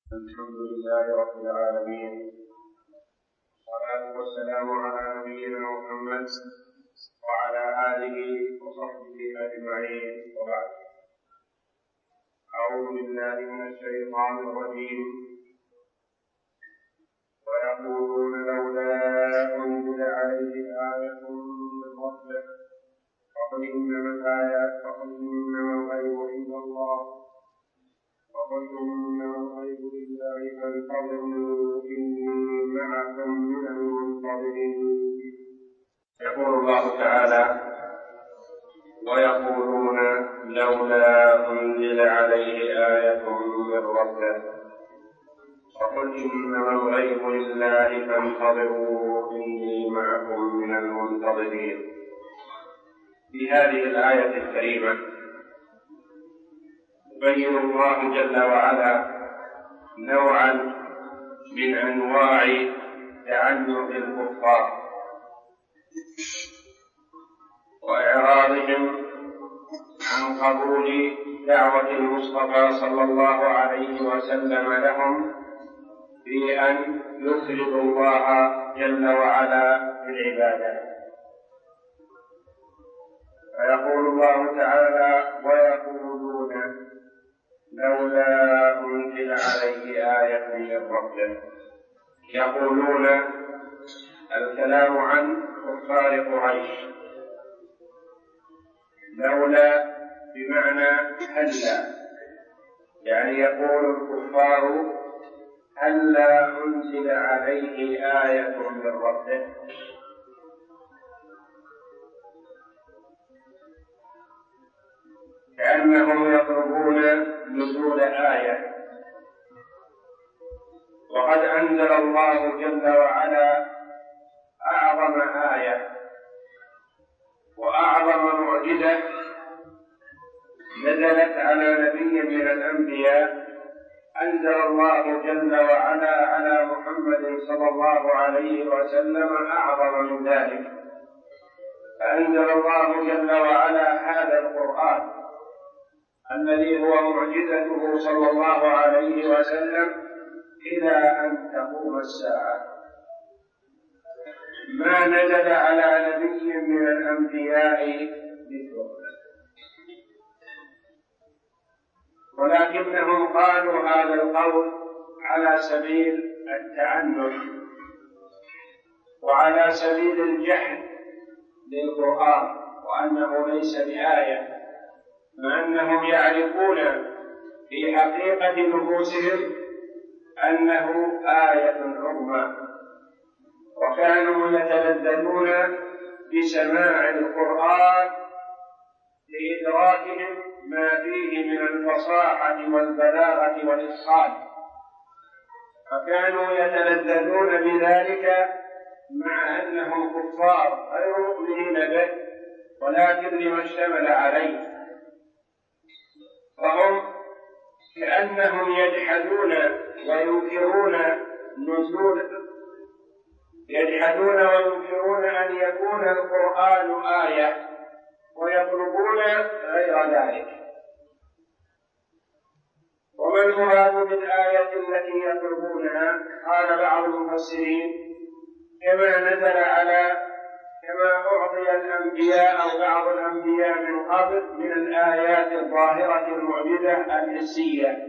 الحمد لله رب العالمين، والصلاة والسلام على نبينا محمد وعلى آله وصحبه أجمعين، وبعد. أعوذ بالله من الشيطان الرجيم. ويقولون لولا أنزل عليه آية من ربه فقل إنما الغيب عند الله وقل إنما الغيب لله فانتظروا إني معكم من المنتظرين. يقول الله تعالى: ويقولون لولا أنزل عليه آية من ربه فقل إنما الغيب لله فانتظروا إني معكم من المنتظرين. في هذه الآية الكريمة يبين الله جل وعلا نوعا من أنواع تعنت الكفار وإعراضهم عن قبول دعوة المصطفى صلى الله عليه وسلم لهم في أن يخلصوا الله جل وعلا بالعبادة. فيقول الله تعالى: ويقولون لولا أنزل عليه آية من ربه. يقولون الكلام عن كفار قريش. لولا بمعنى هلا، يعني يقول الكفار هلا أنزل عليه آية من ربه. كأنهم يطلبون نزول آية، وقد أنزل الله جل وعلا أعظم آية وأعظم معجزة نزلت على نبي من الأنبياء. أنزل الله جل وعلا على محمد صلى الله عليه وسلم أعظم من ذلك، فأنزل الله جل وعلا هذا القرآن الذي هو معجزته صلى الله عليه وسلم إلى أن تقوم الساعة. ما نزل على نبي من الأنبياء مثله، ولكنهم قالوا هذا القول على سبيل التعنت وعلى سبيل الجحد للقرآن وأنه ليس بآية، مع أنهم يعرفون في حقيقة نفوسهم أنه آية عظمى، وكانوا يتلذذون بسماع القرآن لإدراكهم ما فيه من الفصاحة والبلاغة والإتقان، فكانوا يتلذذون بذلك مع أنهم كفار غير مؤمنين به، ولكن لما اشتمل عليه. فهم كأنهم يجحدون وينكرون أن يكون القرآن آية، ويطلبون غير ذلك. وما المراد بالآية التي يطلبونها؟ قال بعض المفسرين: كما أعطي الأنبياء أو بعض الأنبياء من قبل من الآيات الظاهرة المعجزة الحسية،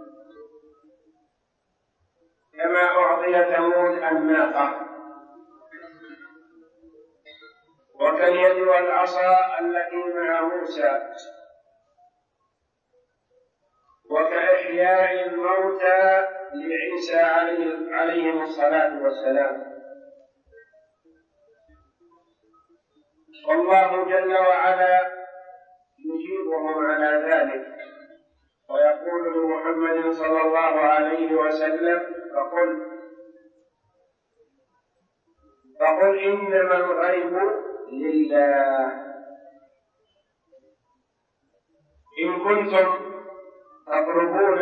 كما أعطي ثمود الناقة وكاليد والعصا التي مع موسى، وكإحياء الموتى لعيسى عليهم الصلاة والسلام. والله جل وعلا يجيبهم على ذلك ويقول لمحمد صلى الله عليه وسلم: فقل إنما الغيب لله. إن كنتم تطلبون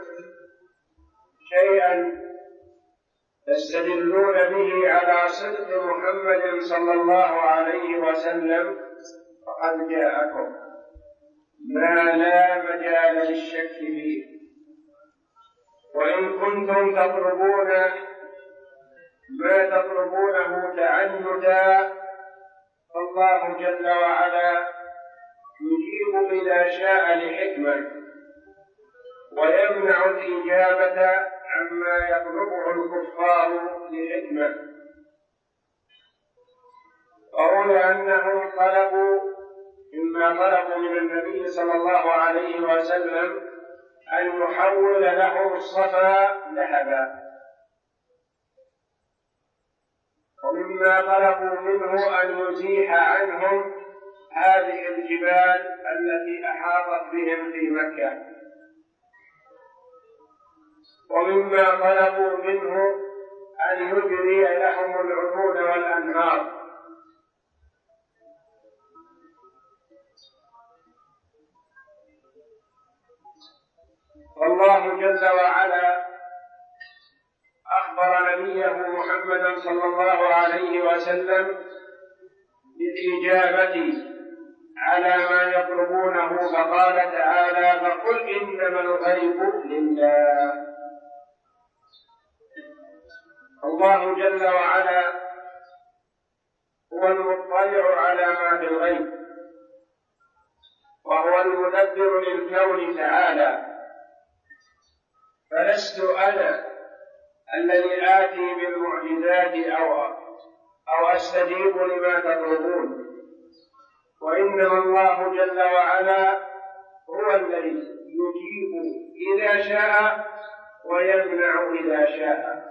شيئا تستدلون به على صدق محمد صلى الله عليه وسلم فقد جاءكم ما لا مجال للشك فيه، وإن كنتم تطلبون ما تطلبونه تعنتا فالله جل وعلا يجيب إذا شاء لحكمة، ويمنع الإجابة عما يطلبه الكفار لحكمة. قول أنهم طلبوا من النبي صلى الله عليه وسلم أن يحول لهم الصفا ذهبا، ومما طلبوا منه أن يزيح عنهم هذه الجبال التي أحاطت بهم في مكة، ومما طلبوا منه أن يجري لهم العيون والأنهار. والله جل وعلا أخبر نبيه محمدا صلى الله عليه وسلم بالإجابة على ما يطلبونه، فقال تعالى: فقل إنما الغيب لله. الله جل وعلا هو المطلع على ما في الغيب، وهو المدبر للكون تعالى، فلست أنا الذي آتي بالمعجزات أو أستجيب لما تطلبون، وإنما الله جل وعلا هو الذي يجيب إذا شاء ويمنع إذا شاء،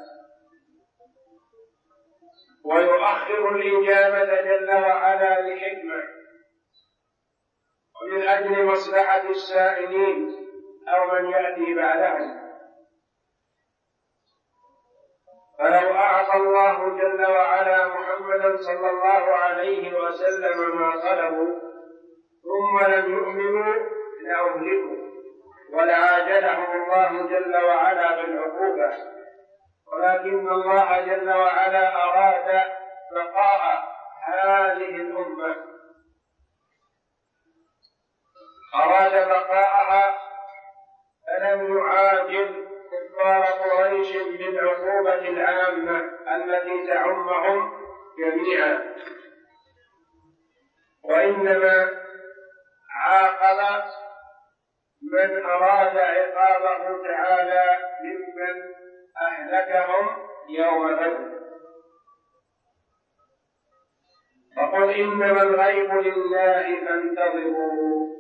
ويؤخر الإجابة جل وعلا لحكمة ومن أجل مصلحة السائلين أو من يأتي بعدهم. فلو أعطى الله جل وعلا محمدا صلى الله عليه وسلم ما طلبوا ثم لم يؤمنوا لأهلكوا، ولعاجلهم الله جل وعلا بالعقوبة، ولكن الله جل وعلا أراد بقاء هذه الأمة، أراد بقاءها، فلم يعاجل كفار قريش بالعقوبة العامة التي تعمهم جميعا، وإنما عاقب من أراد عقابه تعالى ممن أهلكهم يوم بدر. فقل إنما الغيب لله فانتظروا.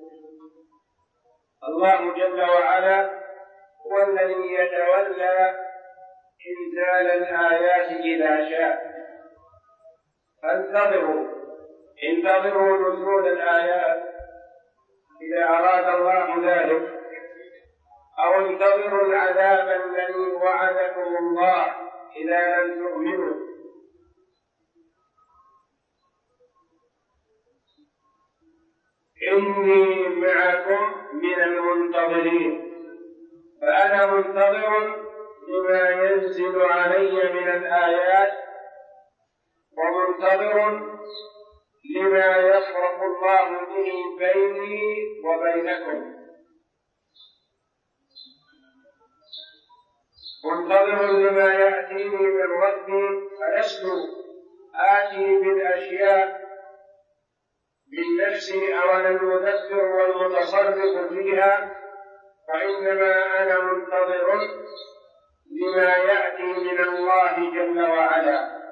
الله جل وعلا هو الذي يتولى إنزال الآيات إذا شاء، فانتظروا، انتظروا نزول الآيات إذا أراد الله ذلك، أو انتظروا العذاب الذي وعدكم الله إذا لم تؤمنوا. إني معكم من المنتظرين، فأنا منتظر لما ينزل علي من الآيات، ومنتظر لما يفرق الله به بيني وبينكم، منتظر لما يأتيني من ربي، فلست آتي بالأشياء من نفسي أو أنا المدبر والمتصرف فيها، وإنما أنا منتظر لما يأتي من الله جل وعلا،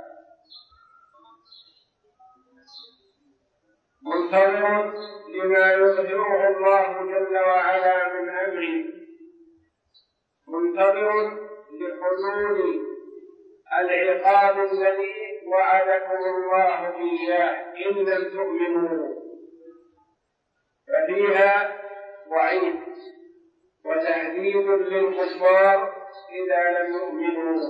منتظر لما يظهره الله جل وعلا من أمري، منتظر لحلول العقاب الذي وعدكم الله إياه إن لم تؤمنوا، ففيها وعيد وتهديد للكفار إذا لم يؤمنوا.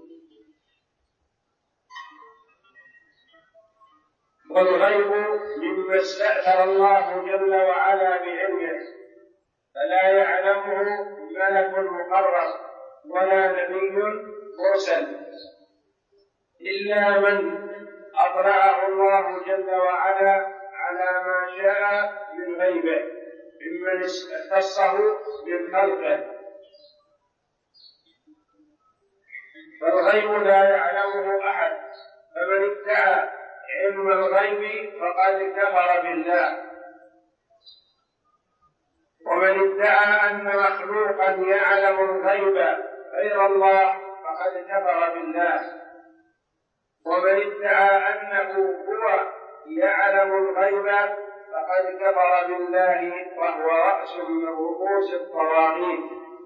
والغيب مما استأثر الله جل وعلا بعلمه، فلا يعلمه ملك مقرب ولا نبي مرسل، إلا من أطلعه الله جل وعلا على ما شاء من غيبه ممن اختصه من خلقه. فالغيب لا يعلمه أحد، فمن ادعى علم الغيب فقد كفر بالله، ومن ادعى أن مخلوقا يعلم الغيب غير الله فقد كفر بالله، ومن ادعى أنه هو يعلم الغيب فقد كفر بالله، وهو رأس من رؤوس الطواغيت.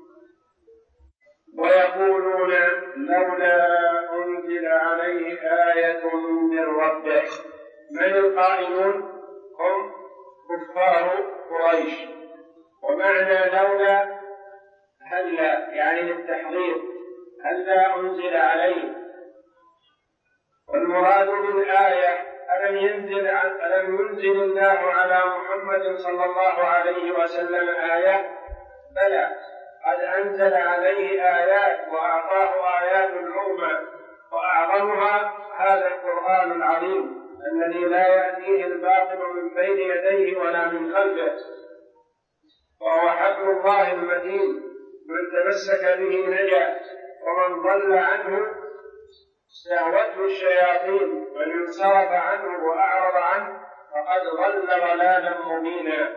ويقولون لولا أنزل عليه آية من ربه. من القائلون؟ هم كفار قريش. ومعنى لولا هلا يعني للتحضير، هلا أنزل عليه. والمراد بالآية ألم ينزل الله على محمد صلى الله عليه وسلم آية؟ بلى، قد أنزل عليه آيات وأعطاه آيات عظمى، وأعظمها هذا القرآن العظيم الذي لا يأتيه الباطل من بين يديه ولا من خلفه، وهو حبل الله المتين، من تمسك به نجا، ومن ضل عنه استهوته الشياطين، ومن انصرف عنه وأعرض عنه فقد ضل ضلالا مبينا.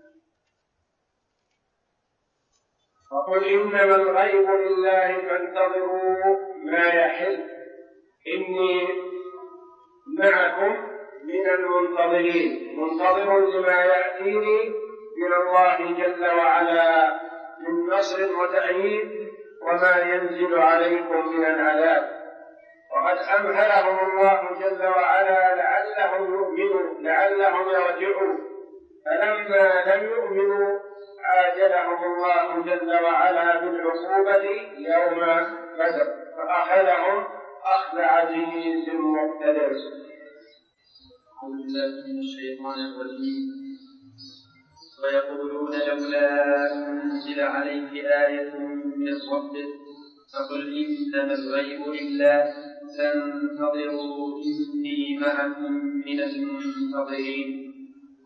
وقل إنما الغيب لله فانتظروا ما يحل إني معكم من المنتظرين، منتظر لما يأتيني من الله جل وعلا من نصر وتأييد وما ينزل عليكم من العذاب. وقد أمهلهم الله جل وعلا لعلهم يؤمنوا، لعلهم يرجعوا، فلما لم يؤمنوا عاجلهم الله جل وعلا بالعقوبة يوم بدر، فأخذهم أخذ عزيز مقتدر. أعوذ بالله من الشيطان الرجيم. ويقولون لولا أنزل عليه آية من ربه فقل إنما الغيب لله فانتظروا إني معكم من المنتظرين.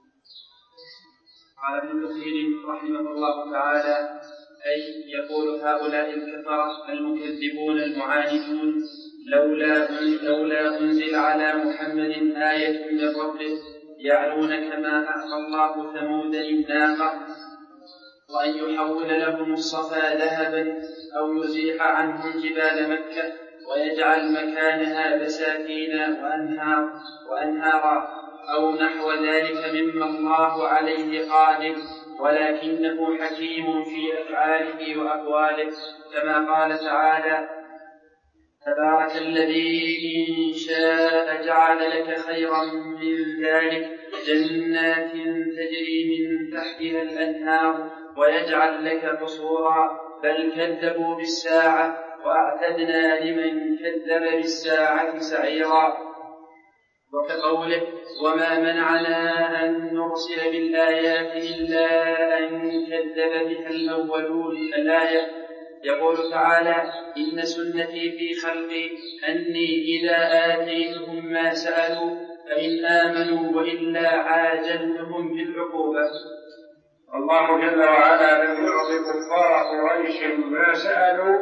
قال ابن كثير رحمه الله تعالى: أي يقول هؤلاء الكفرة المكذبون المعاندون لولا أنزل على محمد آية من ربه، يعلون كما أعطى الله ثمود الناقة، وأن يحول لهم الصفا ذهبا أو يزيح عنهم جبال مكة ويجعل مكانها بساتين وأنهارا أو نحو ذلك مما الله عليه قادر، ولكنه حكيم في أفعاله وأقواله، كما قال تعالى: تبارك الذي إن شاء جعل لك خيرا من ذلك جنات تجري من تحتها الأنهار ويجعل لك قصورا، بل كذبوا بالساعة وأعتدنا لمن كذب بالساعة سعيرا. وكقوله: وما منعنا أن نرسل بالآيات إلا أن كذب بها الأولون. الآية يقول تعالى: إن سنتي في خلقي أني إذا آتيتهم ما سألوا فإن آمنوا وإلا عاجلتهم بالعقوبة. الله جل وعلا لم يعط كفار قريش ما سألوا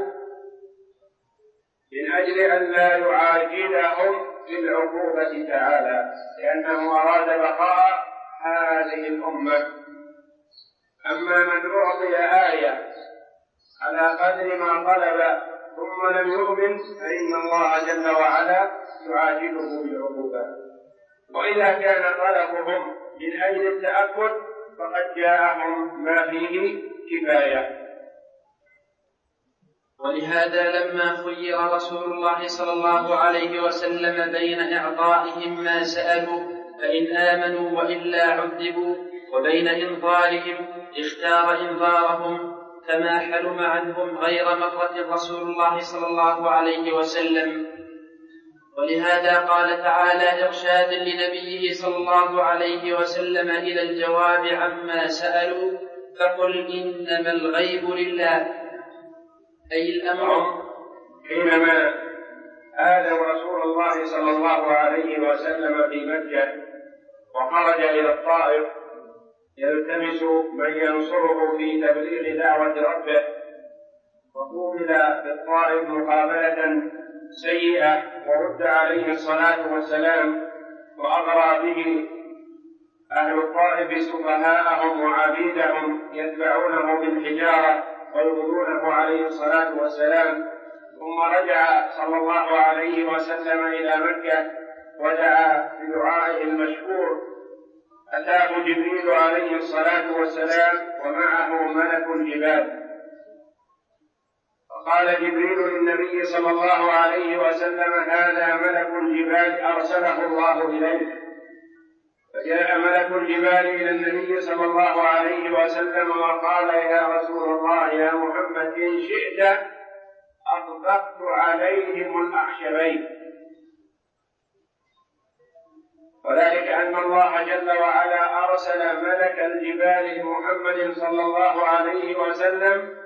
من أجل أن لا يعاجلهم بالعقوبة تعالى، لأنه أراد بقاء هذه الأمة. أما من أعطي آية على قدر ما طلب ثم لم يؤمن فإن الله جل وعلا يعاجله بالعقوبة. وإذا كان طلبهم من أجل التأكد فقد جاءهم ما فيه كفاية. ولهذا لما خير رسول الله صلى الله عليه وسلم بين إعطائهم ما سألوا فإن آمنوا وإلا عذبوا وبين إنظارهم اختار إنظارهم، كما حلم عنهم غير مرة رسول الله صلى الله عليه وسلم. ولهذا قال تعالى إرشادا لنبيه صلى الله عليه وسلم إلى الجواب عما سألوا: فقل إنما الغيب لله. أي الأمر حينما آذوا رسول الله صلى الله عليه وسلم في مكة وخرج إلى الطائف يلتمس من ينصره في تبليغ دعوة ربه، وقوبل بالطائف مقابلة سيئة ورد عليه الصلاة والسلام، وأغرى به أهل الطائف سفهاءهم وعبيدهم يتبعونه بالحجارة ويؤذونه عليه الصلاة والسلام. ثم رجع صلى الله عليه وسلم إلى مكة ودعا بدعائه المشهور. أتاه جبريل عليه الصلاة والسلام ومعه ملك الجبال، فقال جبريل للنبي صلى الله عليه وسلم: هذا ملك الجبال أرسله الله إليك. فجاء ملك الجبال إلى النبي صلى الله عليه وسلم وقال: يا رسول الله يا محمد، إن شئت أطبقت عليهم الأخشبين. وذلك أن الله جل وعلا أرسل ملك الجبال لمحمد صلى الله عليه وسلم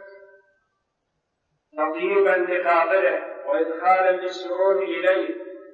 تطيبا لخاطره وإدخالا للسرور إليه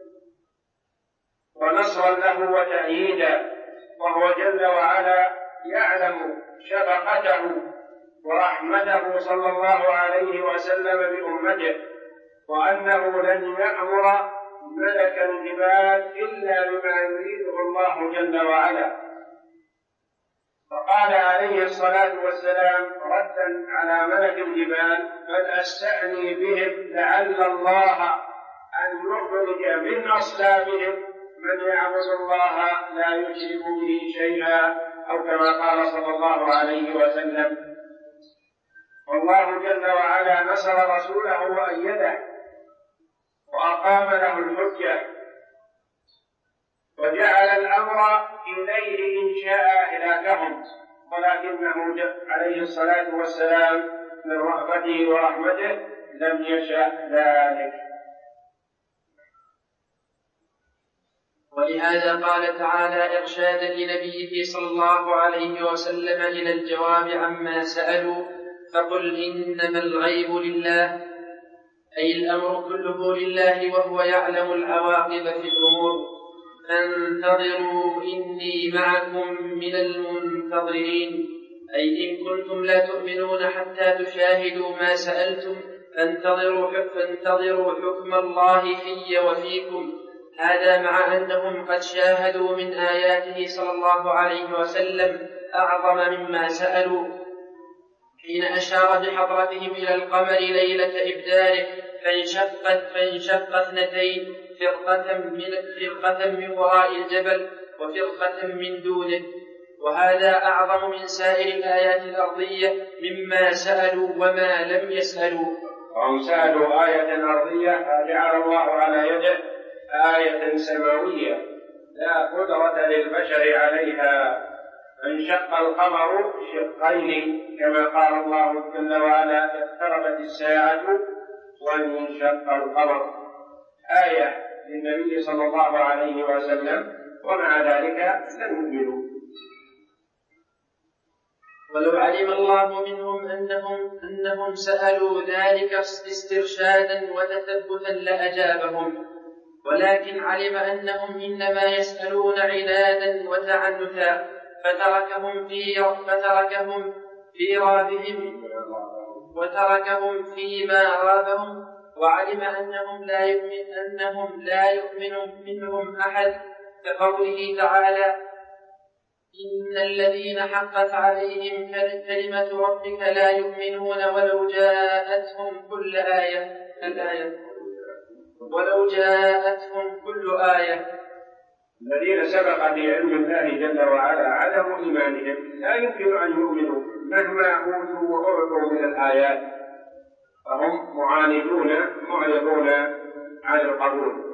ونصرا له وتأييدا، وهو جل وعلا يعلم شفقته ورحمته صلى الله عليه وسلم بأمته، وأنه لن يأمر ملك الجبال إلا بما يريده الله جل وعلا. فقال عليه الصلاة والسلام ردا على ملك الجبال: بل أستعني بهم لعل الله أن يخرج من أصلابهم من يعبد الله لا يشرك به شيئا، أو كما قال صلى الله عليه وسلم. والله جل وعلا نصر رسوله وأيده وأقام له الحجة وجعل الأمر إليه إن شاء هلاكهم، ولكنه عليه الصلاة والسلام من رأفته ورحمته لم يشأ ذلك. ولهذا قال تعالى إرشادا لنبيه صلى الله عليه وسلم إلى الجواب عما سألوا: فقل إنما الغيب لله، أي الأمر كله لله وهو يعلم العواقب في الأمور، فانتظروا إني معكم من المنتظرين، أي إن كنتم لا تؤمنون حتى تشاهدوا ما سألتم فانتظروا حكم الله في وفيكم. هذا مع أنهم قد شاهدوا من آياته صلى الله عليه وسلم أعظم مما سألوا، حين أشار بحضرتهم إلى القمر ليلة إبداره فانشق اثنتين، فرقة من وراء الجبل وفرقة من دونه، وهذا أعظم من سائر الآيات الأرضية مما سألوا وما لم يسألوا. وهم سألوا آية أرضية فجعل الله على يده آية سماوية لا قدرة للبشر عليها، فانشق القمر شقين كما قال الله جل وعلا: اقتربت الساعة وانشق القمر، آية للنبي صلى الله عليه وسلم، ومع ذلك لم يؤمنوا. ولو علم الله منهم أنهم سألوا ذلك استرشادا وتثبتا لأجابهم، ولكن علم أنهم إنما يسألون عنادا وتعنتا وتركهم فيما رابهم، وعلم أنهم لا يؤمن منهم أحد، كقوله تعالى: إن الذين حقت عليهم كلمة ربك لا يؤمنون ولو جاءتهم كل آية الذين سبق في علم الله جل وعلا عدم إيمانهم لا يمكن أن يؤمنوا مهما أوتوا وأعطوا من الآيات، فهم معاندون معرضون عن القبول.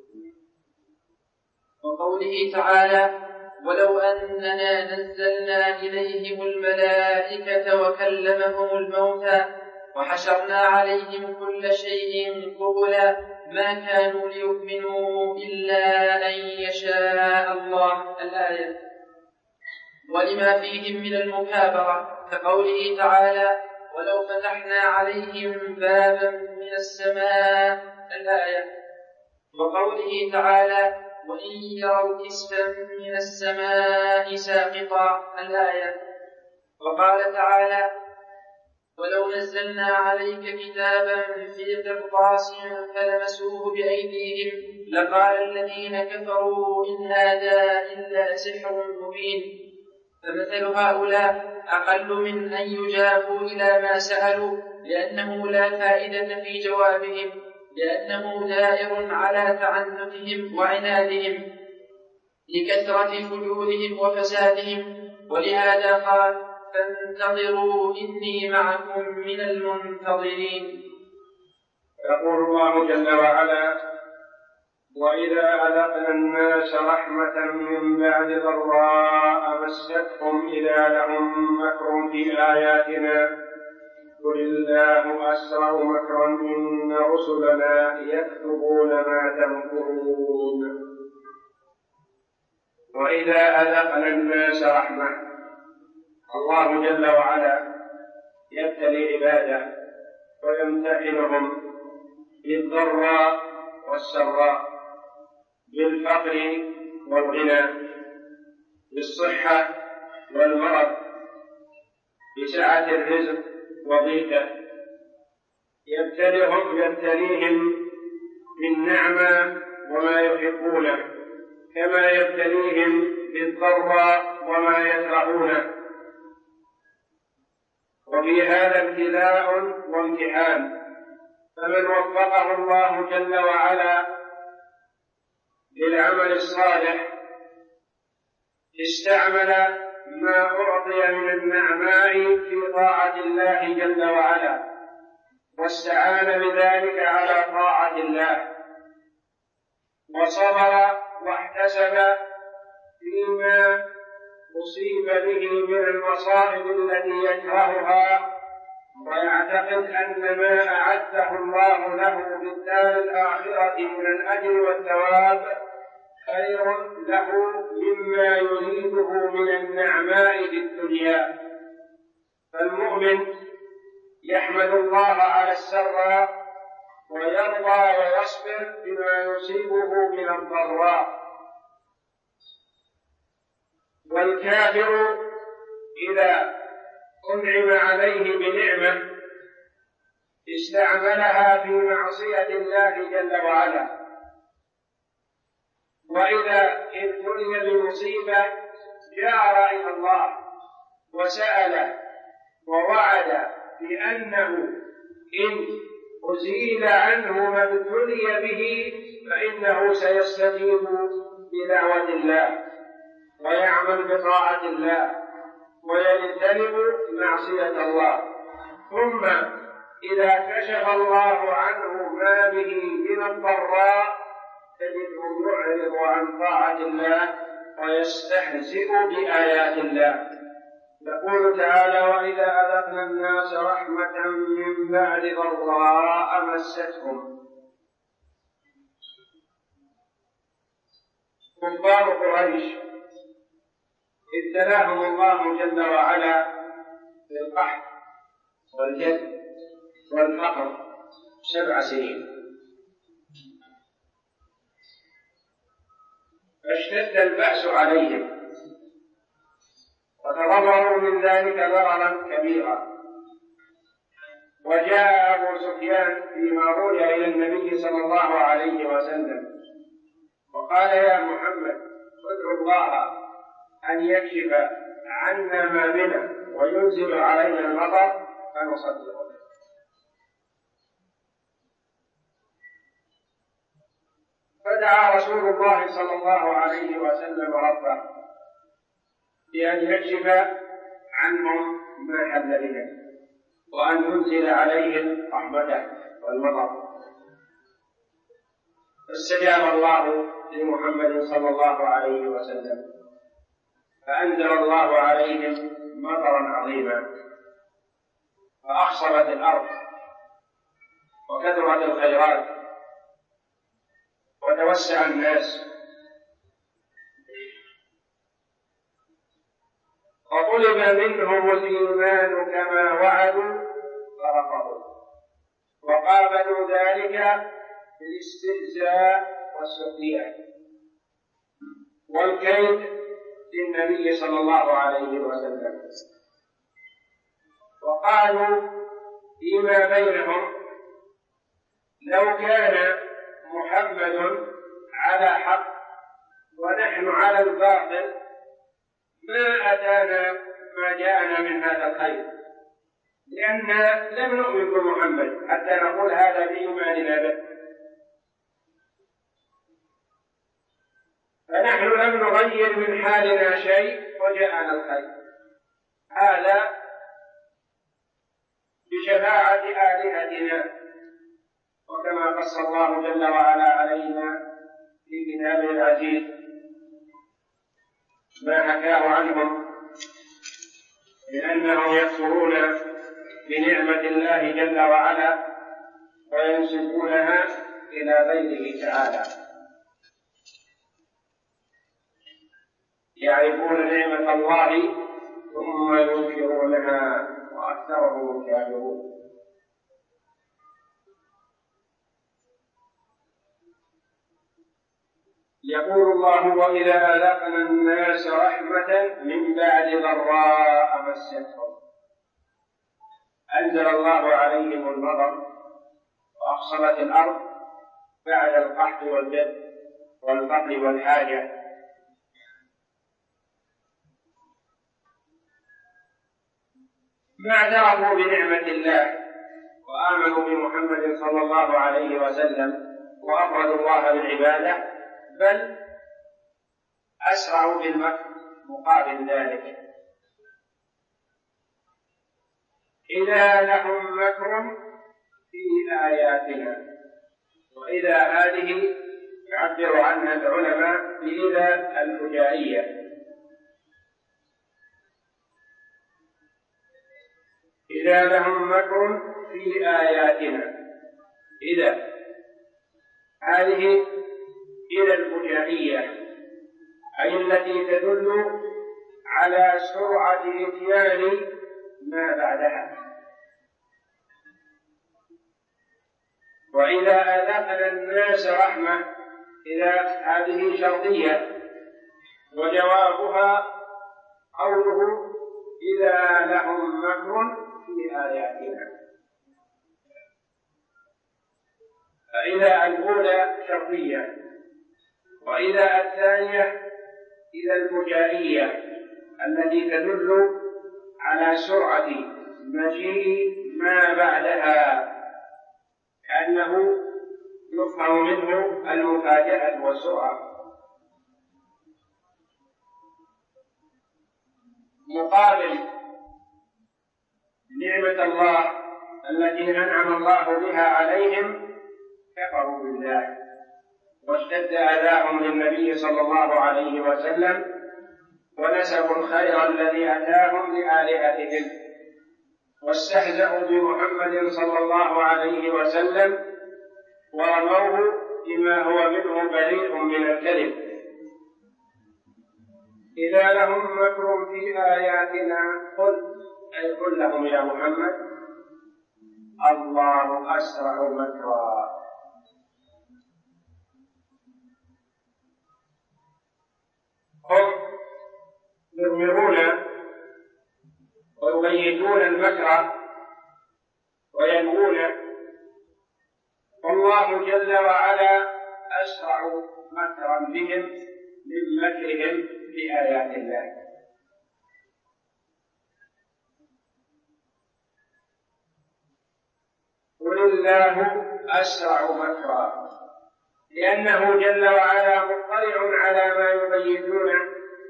وقوله تعالى: ولو أننا نزلنا إليهم الملائكة وكلمهم الموتى وحشرنا عليهم كل شيء قبلا ما كانوا ليؤمنوا إلا أن يشاء الله، الآية. ولما فيهم من المكابرة، كقوله تعالى: ولو فتحنا عليهم بابا من السماء، الآية. وقوله تعالى: وإن يروا كسفا من السماء ساقطا، الآية. وقال تعالى: ولو نزلنا عليك كتابا في قرطاس فلمسوه بأيديهم لقال الذين كفروا إن هذا إلا سحر مبين. فمثل هؤلاء أقل من أن يجابوا إلى ما سألوا، لأنه لا فائدة في جوابهم، لأنه دائر على تعنتهم وعنادهم لكثرة فجورهم وفسادهم. ولهذا قال: فانتظروا إني معكم من المنتظرين. يقول الله جل وعلا: وإذا أذقنا الناس رحمة من بعد ضراء مستهم إذا لهم مكر في آياتنا قل الله أسرع مكرا إن رسلنا يكتبون ما تمكرون. وإذا أذقنا الناس رحمة، الله جل وعلا يبتلي عباده ويمتحنهم بالضراء والسراء، بالفقر والغنى، بالصحة والمرض، بسعة الرزق وضيقه. يبتليهم بالنعمة وما يحبونه، كما يبتليهم بالضراء وما يكرهونه. وفي هذا ابتلاء وامتحان، فمن وفقه الله جل وعلا للعمل الصالح استعمل ما أعطي من النعماء في طاعة الله جل وعلا، واستعان بذلك على طاعة الله، وصبر واحتسب فيما أصيب به من المصائب التي يكرهها، ويعتقد أن ما أعده الله له في الدار الآخرة من الأجر والثواب خير له مما يريده من النعماء في الدنيا. فالمؤمن يحمد الله على السراء ويرضى ويصبر بما يصيبه من الضراء. والكافر إذا أنعم عليه بنعمة استعملها في معصية الله جل وعلا، وإذا ابتلي بمصيبة جار إلى الله وسأل ووعد بأنه إن أزيل عنه ما ابتلي به فإنه سيستجيب بدعوة الله ويعمل بطاعة الله ويجتنب معصية الله. ثم إذا كشف الله عنه ما به من الضراء تجده يعرض عن طاعة الله ويستهزئ بآيات الله. يقول تعالى: وإذا أذقنا الناس رحمة من بعد ضراء مستهم. كفار قريش ابتلاهم الله جل وعلا بالقحط والجد والفقر 7 سنين، فاشتد البأس عليهم وتضرروا من ذلك ضررا كبيرا. وجاء أبو سفيان فيما روي إلى النبي صلى الله عليه وسلم وقال: يا محمد، ادعو الله أن يكشف عنا ما بنا وينزل علينا المطر فنصدقه. فدعا رسول الله صلى الله عليه وسلم ربه بأن يكشف عنهم ما حل بهم وأن ينزل عليهم رحمته والمطر. فاستجاب الله لمحمد صلى الله عليه وسلم، فأنزل الله عليهم مطرا عظيما، فأخصبت الأرض وكثرت الخيرات وتوسع الناس، وطلب منهم الإيمان كما وعدوا فرفضوا، وقابلوا ذلك بالاستهزاء والسخرية والكيد للنبي صلى الله عليه وسلم، وقالوا فيما بينهم لو كان محمد على حق ونحن على الباطل ما أتانا ما جاءنا من هذا الخير، لأننا لم نؤمن بمحمد حتى نقول هذا بإيماننا به، فنحن لم نغير من حالنا شيء وجاءنا الخير. هذا بشفاعة آلهتنا، وكما قص الله جل وعلا علينا في كتابه العزيز ما حكاه عنهم لأنهم يكفرون بنعمة الله جل وعلا وينسبونها إلى غيره تعالى، يعرفون نعمة الله ثم ينكرونها وأكثرهم كافرون. يقول الله: وإذا أذقنا الناس رحمة من بعد ضراء مستهم، أنزل الله عليهم المطر وأخصبت الأرض بعد القحط والجد والفقر والحاجة، ما اعترفوا بنعمة الله وآمنوا بمحمد صلى الله عليه وسلم وأفردوا الله بالعبادة، بل أسرعوا بالمكر مقابل ذلك. إذا لهم مكر في آياتنا، وإذا هذه يعبر عنها العلماء بإذا الفجائية، إذا لهم مكر في آياتنا، إذا هذه إذا الفجائية أي التي تدل على سرعة إتيان ما بعدها. وإذا أذقنا الناس رحمة، إذا هذه شرطية وجوابها قوله إذا لهم مكر في آياتنا، فإذا الأولى شرطية، وإذا الثانية إذا الفجائية التي تدل على سرعة مجيء ما بعدها، كأنه يفهم منه المفاجأة والسرعة. مقابل نعمة الله التي أنعم الله بها عليهم كفروا بالله واشتد أذاهم للنبي صلى الله عليه وسلم ونسبوا الخير الذي أتاهم لآلهتهم واستهزأوا بمحمد صلى الله عليه وسلم ورموه بما هو منه بريء من الكذب. إذا لهم مكر في آياتنا قل لهم يا محمد الله أسرع مكرا. هم يضمرون ويبيتون المكر وينوونه، والله جل وعلا أسرع مكرا بهم من مكرهم بآيات الله. قل الله أسرع مكرا، لأنه جل وعلا مطلع على ما يبيتونه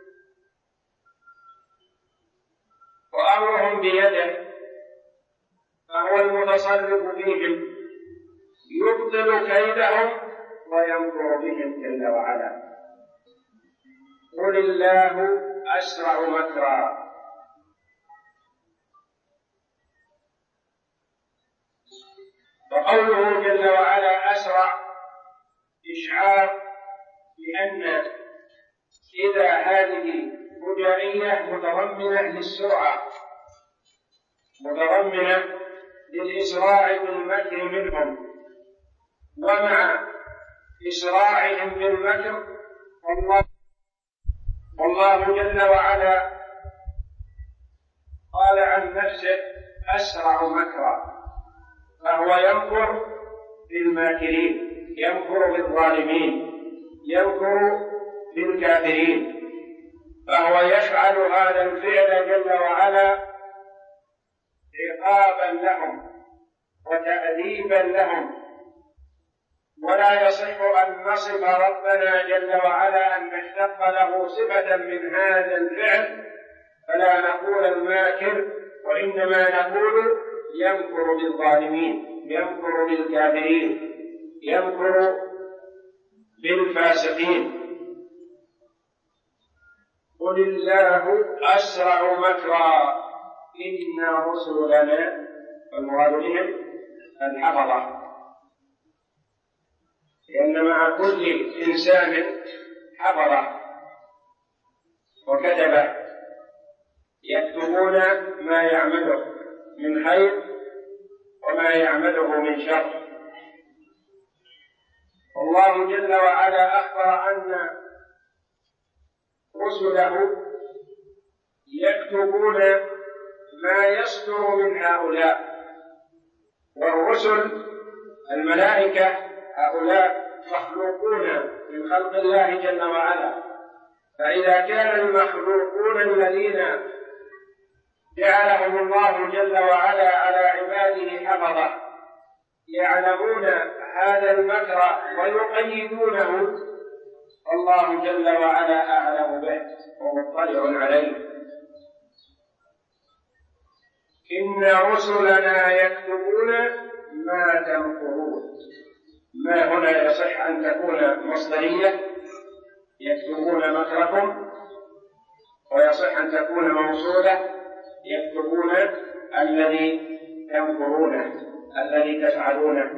وأمرهم بيده، فهو المتصرف فيهم يبطل كيدهم ويمكر بهم جل وعلا. قل الله أسرع مكرا. وقوله جل وعلا أسرع إشعار بأن إذا هذه فجائية متضمنة للسرعة، متضمنة للإسراع بالمكر منهم، ومع إسراعهم بالمكر والله جل وعلا قال عن نفسه أسرع مكرا، فهو يمكر بالماكرين، يمكر بالظالمين، يمكر بالكافرين، فهو يفعل هذا الفعل جل وعلا عقابا لهم وتأديبا لهم. ولا يصح أن نصف ربنا جل وعلا أن نشتق له صفة من هذا الفعل، فلا نقول الماكر، وإنما نقول يمكر بالظالمين، يمكر بالكافرين، يمكر بالفاسقين. قل الله أسرع مكرا إن رسلنا، المراد بهم الحفظة، لأن مع كل إنسان حفظة وكتبه يكتبون ما يعمله من خير وما يعمله من شر. والله جل وعلا أخبر أن رسله يكتبون ما يصدر من هؤلاء، والرسل الملائكة هؤلاء مخلوقون من خلق الله جل وعلا، فإذا كان المخلوقون الذين جعلهم الله جل وعلا على عباده حفظة يعلمون هذا المكر ويقيدونه، الله جل وعلا أعلم به ومطلع عليه. إن رسلنا يكتبون ما تمكرون، ما هنا يصح أن تكون مصدرية يكتبون مكركم، ويصح أن تكون موصولة يكتبون الذي تمكرونه، الذي تفعلونه.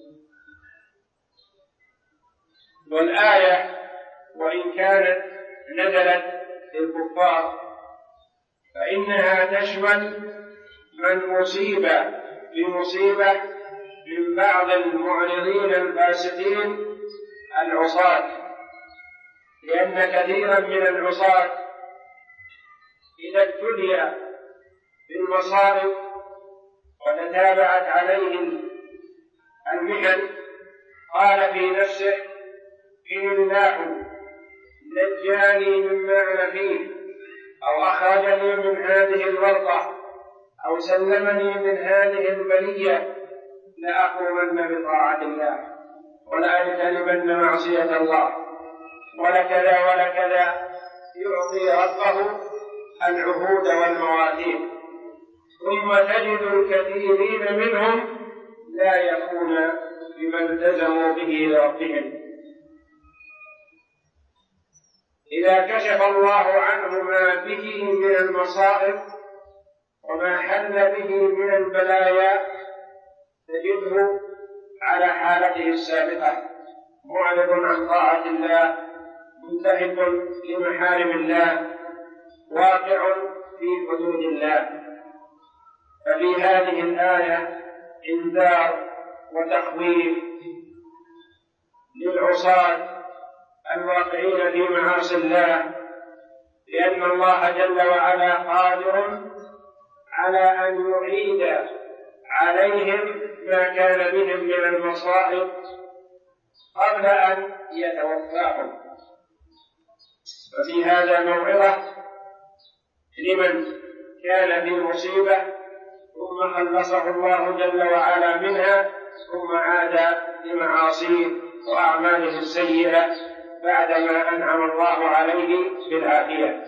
والآية وإن كانت نزلت للكفار فإنها تشمل من مصيب بمصيبة من بعض المعرضين الفاسقين العصاة، لأن كثيرا من العصاة إذا ابتلي بالمصائب وتتابعت عليه المحن قال في نفسه إن الله نجاني مما أنا فيه، أو أخرجني من هذه الورطة، أو سلمني من هذه البلية، لأقومن بطاعة الله ولأجتنبن معصية الله، ولكذا ولكذا، يعطي ربه العهود والمواثيق. ثم تجد الكثيرين منهم لا يكون بما التزموا به لربهم. إذا كشف الله عنه ما به من المصائب وما حل به من البلايا تجده على حالته السابقة، معرض عن طاعة الله، منتهك لمحارم الله، واقع في حدود الله. ففي هذه الآية إنذار وتخويف للعصاة الواقعين في معاصي الله، لأن الله جل وعلا قادر على أن يعيد عليهم ما كان بهم من المصائب قبل أن يتوفاهم. ففي هذا موعظة لمن كان في مصيبة ثم خلصه الله جل وعلا منها، ثم عاد لمعاصيه وأعماله السيئة بعدما أنعم الله عليه بالعافية.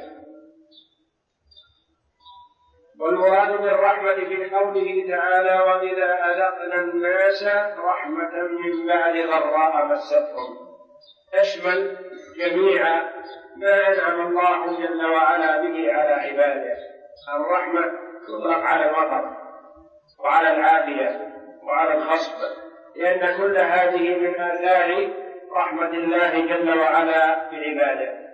والمراد بالرحمة في قوله تعالى وإذا أذقنا الناس رحمة من بعد ضراء مستهم، تشمل جميع ما أنعم الله جل وعلا به على عباده. الرحمة تطلق على المطر وعلى العافية وعلى الخصب، لأن كل هذه من آثار رحمة الله جل وعلا بعباده.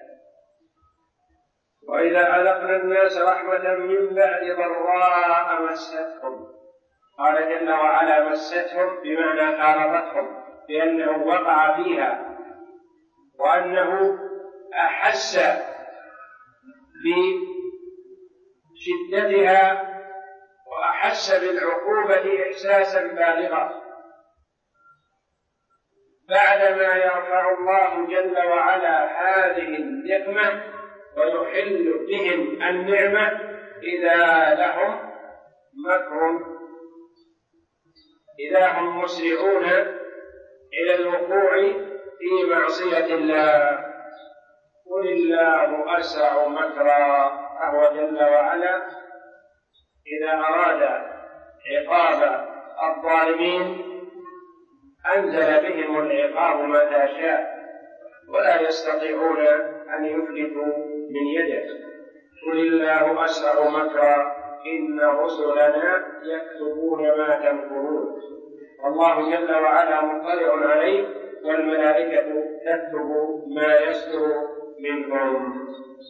وإذا أذقنا الناس رحمة من بعد ضراء مستهم، قال جل وعلا مستهم بمعنى خالطتهم، لأنه وقع فيها وأنه أحس بشدتها وأحس بالعقوبة إحساسا بالغا بعدما يرفع الله جل وعلا هذه النقمة ويحل بهم النعمة إذا لهم مكر، إذا هم مسرعون إلى الوقوع في معصية الله. قل الله أسرع مكرا، فهو جل وعلا إذا أراد عقاب الظالمين أنزل بهم العقاب متى شاء ولا يستطيعون أن يفلتوا من يده. قل الله أسرع مكرا إن رسلنا يكتبون ما تمكرون. والله جل وعلا مطلع عليه والملائكة تكتب ما يصدر منهم.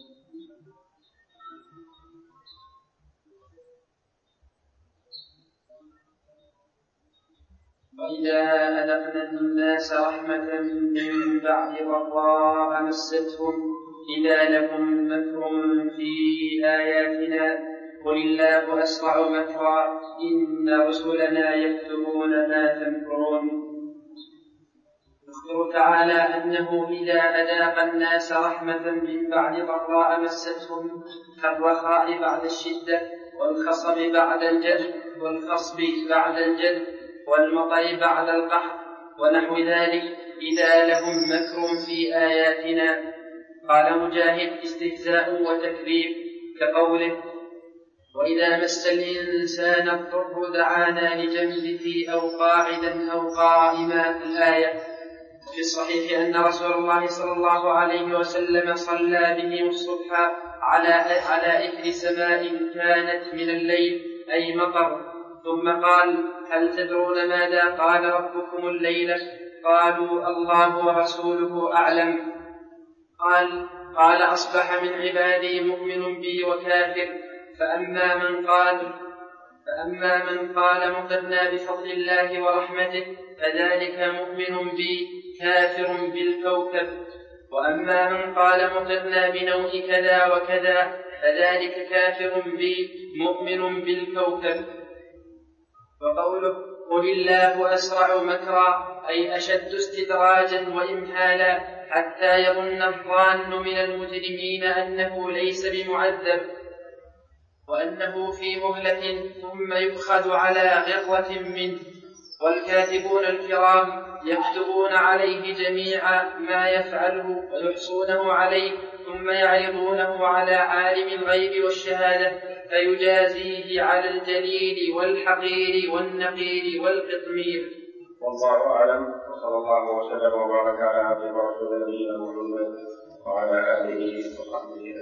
وإذا أذقنا الناس رحمة من بعد ضراء مستهم إذا لهم مكر في آياتنا قل الله أسرع مكرا إن رسلنا يكتبون ما تمكرون. يخبر تعالى أنه إذا أذاق الناس رحمة من بعد ضراء مستهم كالرخاء بعد الشدة والخصب بعد الجد والمطر بعد القحط ونحو ذلك إذا لهم مكر في آياتنا. قال مجاهد استهزاء وتكذيب كقوله وإذا مس الإنسان الضر دعانا لجنبه أو قاعدا أو قائما. الآية. في الصحيح أن رسول الله صلى الله عليه وسلم صلى بهم الصبح على إثر سماء كانت من الليل أي مطر، ثم قال هل تدرون ماذا قال ربكم الليلة؟ قالوا الله ورسوله أعلم. قال أصبح من عبادي مؤمن بي وكافر، فأما من قال مطرنا بفضل الله ورحمته فذلك مؤمن بي كافر بالكوكب، وأما من قال مطرنا بنوء كذا وكذا فذلك كافر بي مؤمن بالكوكب. وقوله قل الله أسرع مكرا أي أشد استدراجا وإمهالا حتى يظن الظان من المجرمين أنه ليس بمعذب وأنه في مهلة ثم يؤخذ على غرة منه. والكاتبون الكرام يكتبون عليه جميع ما يفعله ويحصونه عليه ثم يعرضونه على عالم الغيب والشهادة فيجازيه على الجليل والحقير والنقير والقطمير. والله أعلم، وصلى الله وسلم وبارك على عبده ورسوله نبينا محمد وعلى آله وصحبه